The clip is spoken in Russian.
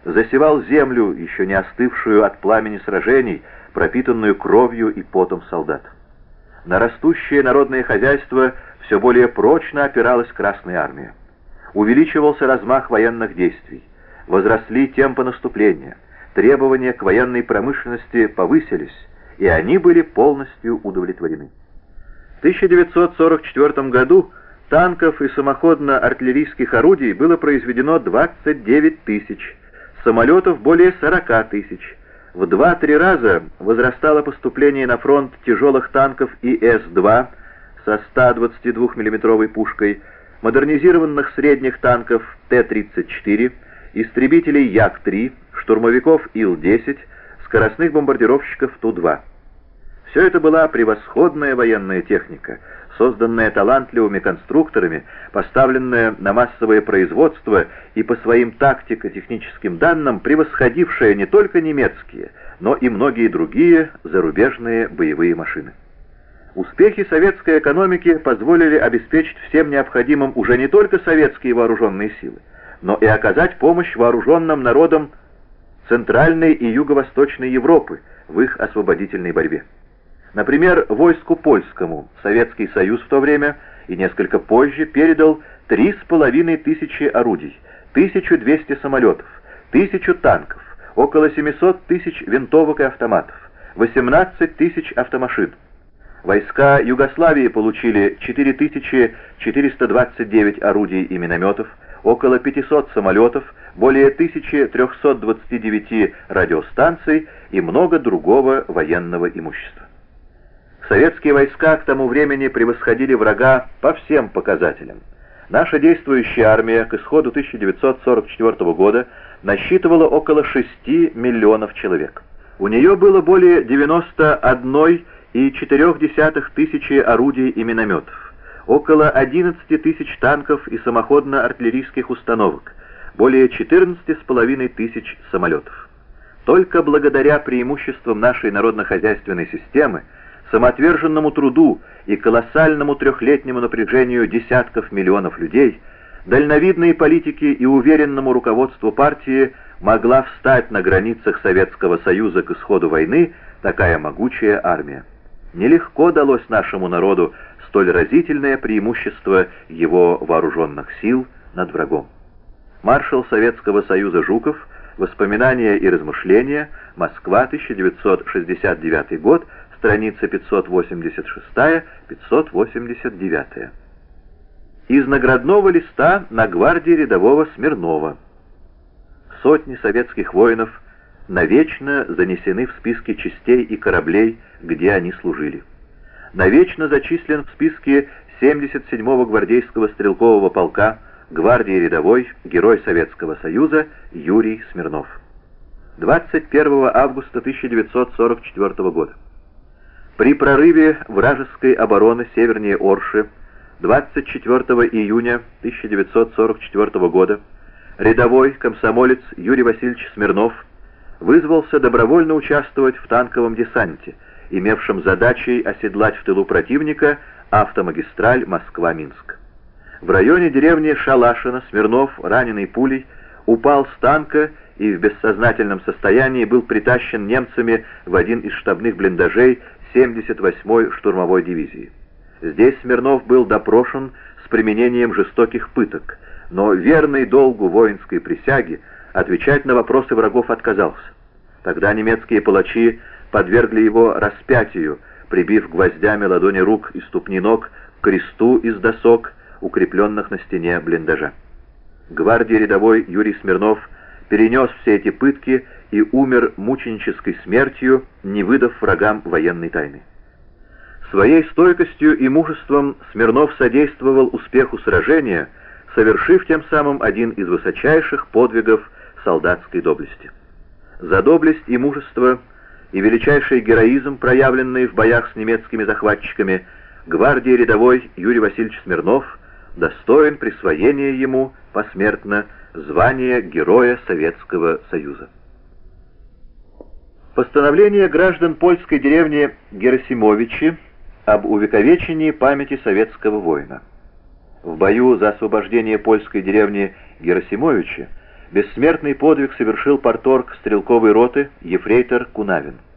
засевал землю, еще не остывшую от пламени сражений, пропитанную кровью и потом солдат. На растущее народное хозяйство все более прочно опиралась Красная Армия. Увеличивался размах военных действий, возросли темпы наступления, требования к военной промышленности повысились, и они были полностью удовлетворены. В 1944 году танков и самоходно-артиллерийских орудий было произведено 29 тысяч, самолетов более 40 тысяч. В 2-3 раза возрастало поступление на фронт тяжелых танков ИС-2 со 122 мм пушкой, модернизированных средних танков Т-34, истребителей Як-3, штурмовиков Ил-10, скоростных бомбардировщиков Ту-2. Все это была превосходная военная техника, созданная талантливыми конструкторами, поставленная на массовое производство и по своим тактико-техническим данным превосходившая не только немецкие, но и многие другие зарубежные боевые машины. Успехи советской экономики позволили обеспечить всем необходимым уже не только советские вооруженные силы, но и оказать помощь вооруженным народам Центральной и Юго-Восточной Европы в их освободительной борьбе. Например, войску польскому Советский Союз в то время и несколько позже передал 3500 орудий, 1200 самолетов, 1000 танков, около 700 тысяч винтовок и автоматов, 18 тысяч автомашин. Войска Югославии получили 4429 орудий и минометов, около 500 самолетов, более 1329 радиостанций и много другого военного имущества. Советские войска к тому времени превосходили врага по всем показателям. Наша действующая армия к исходу 1944 года насчитывала около 6 миллионов человек. У нее было более 91,4 тысячи орудий и минометов, около 11 тысяч танков и самоходно-артиллерийских установок, более 14,5 тысяч самолетов. Только благодаря преимуществам нашей народно-хозяйственной системы, самоотверженному труду и колоссальному трехлетнему напряжению десятков миллионов людей, дальновидной политике и уверенному руководству партии могла встать на границах Советского Союза к исходу войны такая могучая армия. Нелегко далось нашему народу столь разительное преимущество его вооруженных сил над врагом. Маршал Советского Союза Жуков. Воспоминания и размышления. Москва, 1969 год. Страница 586-589. Из наградного листа на гвардии рядового Смирнова. Сотни советских воинов навечно занесены в списки частей и кораблей, где они служили. Навечно зачислен в списке 77-го гвардейского стрелкового полка гвардии рядовой Герой Советского Союза Юрий Смирнов. 21 августа 1944 года. При прорыве вражеской обороны севернее Орши 24 июня 1944 года рядовой комсомолец Юрий Васильевич Смирнов вызвался добровольно участвовать в танковом десанте, имевшем задачей оседлать в тылу противника автомагистраль Москва-Минск. В районе деревни Шалашино Смирнов, раненый пулей, упал с танка и в бессознательном состоянии был притащен немцами в один из штабных блиндажей 78-й штурмовой дивизии. Здесь Смирнов был допрошен с применением жестоких пыток, но верный долгу воинской присяги отвечать на вопросы врагов отказался. Тогда немецкие палачи подвергли его распятию, прибив гвоздями ладони рук и ступни ног к кресту из досок, укрепленных на стене блиндажа. Гвардии рядовой Юрий Смирнов перенес все эти пытки и умер мученической смертью, не выдав врагам военной тайны. Своей стойкостью и мужеством Смирнов содействовал успеху сражения, совершив тем самым один из высочайших подвигов солдатской доблести. За доблесть и мужество и величайший героизм, проявленные в боях с немецкими захватчиками, гвардии рядовой Юрий Васильевич Смирнов достоин присвоения ему посмертно звания Героя Советского Союза. Постановление граждан польской деревни Герасимовичи об увековечении памяти советского воина. В бою за освобождение польской деревни Герасимовичи Бессмертный подвиг совершил парторг стрелковой роты ефрейтор Кунавин.